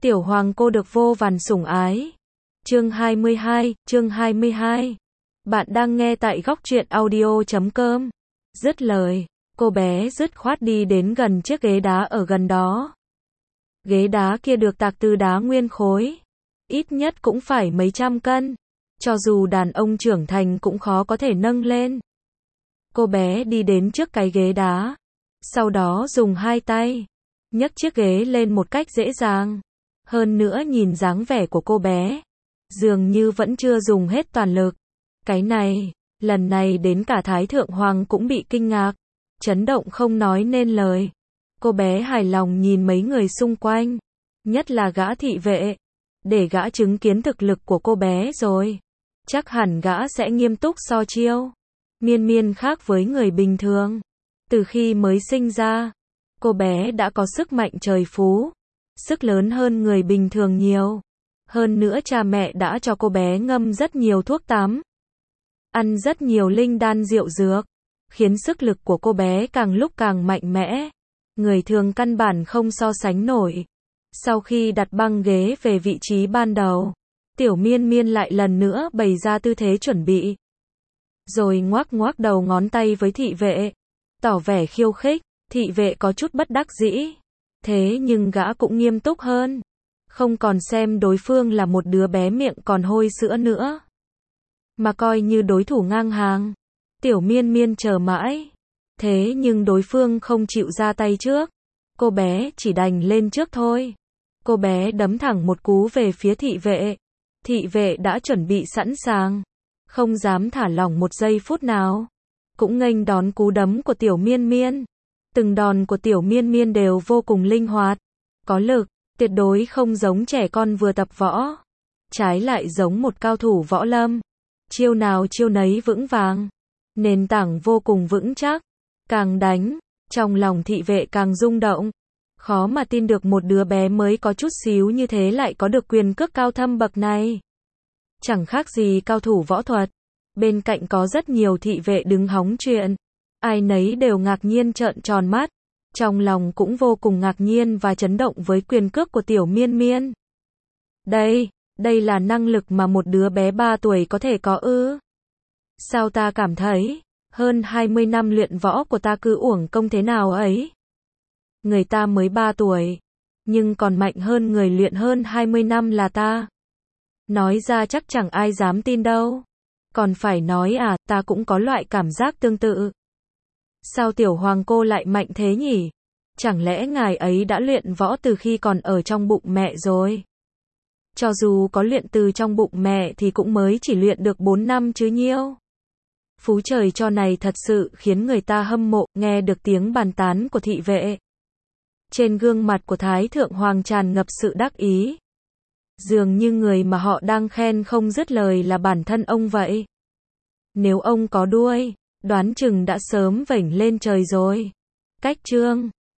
Tiểu hoàng cô được vô vàn sủng ái. Chương 22. Bạn đang nghe tại góc truyện audio.com. Dứt lời, cô bé dứt khoát đi đến gần chiếc ghế đá ở gần đó. Ghế đá kia được tạc từ đá nguyên khối. Ít nhất cũng phải mấy trăm cân. Cho dù đàn ông trưởng thành cũng khó có thể nâng lên. Cô bé đi đến trước cái ghế đá. Sau đó dùng hai tay nhấc chiếc ghế lên một cách dễ dàng. Hơn nữa nhìn dáng vẻ của cô bé, dường như vẫn chưa dùng hết toàn lực. Cái này, lần này đến cả Thái Thượng Hoàng cũng bị kinh ngạc, chấn động không nói nên lời. Cô bé hài lòng nhìn mấy người xung quanh, nhất là gã thị vệ. Để gã chứng kiến thực lực của cô bé rồi, chắc hẳn gã sẽ nghiêm túc so chiêu. Miên Miên khác với người bình thường. Từ khi mới sinh ra, cô bé đã có sức mạnh trời phú, sức lớn hơn người bình thường nhiều. Hơn nữa cha mẹ đã cho cô bé ngâm rất nhiều thuốc tắm, ăn rất nhiều linh đan diệu dược, khiến sức lực của cô bé càng lúc càng mạnh mẽ. Người thường căn bản không so sánh nổi. Sau khi đặt băng ghế về vị trí ban đầu, Tiểu Miên Miên lại lần nữa bày ra tư thế chuẩn bị. Rồi ngoác ngoác đầu ngón tay với thị vệ, tỏ vẻ khiêu khích. Thị vệ có chút bất đắc dĩ. Thế nhưng gã cũng nghiêm túc hơn. Không còn xem đối phương là một đứa bé miệng còn hôi sữa nữa, mà coi như đối thủ ngang hàng. Tiểu Miên Miên chờ mãi. Thế nhưng đối phương không chịu ra tay trước. Cô bé chỉ đành lên trước thôi. Cô bé đấm thẳng một cú về phía thị vệ. Thị vệ đã chuẩn bị sẵn sàng, không dám thả lỏng một giây phút nào. Cũng nghênh đón cú đấm của Tiểu Miên Miên. Từng đòn của Tiểu Miên Miên đều vô cùng linh hoạt, có lực, tuyệt đối không giống trẻ con vừa tập võ. Trái lại giống một cao thủ võ lâm. Chiêu nào chiêu nấy vững vàng. Nền tảng vô cùng vững chắc. Càng đánh, trong lòng thị vệ càng rung động. Khó mà tin được một đứa bé mới có chút xíu như thế lại có được quyền cước cao thâm bậc này. Chẳng khác gì cao thủ võ thuật. Bên cạnh có rất nhiều thị vệ đứng hóng chuyện. Ai nấy đều ngạc nhiên trợn tròn mắt. Trong lòng cũng vô cùng ngạc nhiên và chấn động với quyền cước của Tiểu Miên Miên. Đây là năng lực mà một đứa bé 3 tuổi có thể có ư? Sao ta cảm thấy, hơn 20 năm luyện võ của ta cứ uổng công thế nào ấy? Người ta mới 3 tuổi, nhưng còn mạnh hơn người luyện hơn 20 năm là ta. Nói ra chắc chẳng ai dám tin đâu. Còn phải nói à, ta cũng có loại cảm giác tương tự. Sao tiểu hoàng cô lại mạnh thế nhỉ? Chẳng lẽ ngài ấy đã luyện võ từ khi còn ở trong bụng mẹ rồi? Cho dù có luyện từ trong bụng mẹ thì cũng mới chỉ luyện được 4 năm chứ nhiêu. Phú trời cho này thật sự khiến người ta hâm mộ. Nghe được tiếng bàn tán của thị vệ, trên gương mặt của Thái Thượng Hoàng tràn ngập sự đắc ý. Dường như người mà họ đang khen không dứt lời là bản thân ông vậy. Nếu ông có đuôi, đoán chừng đã sớm vểnh lên trời rồi. Cách chương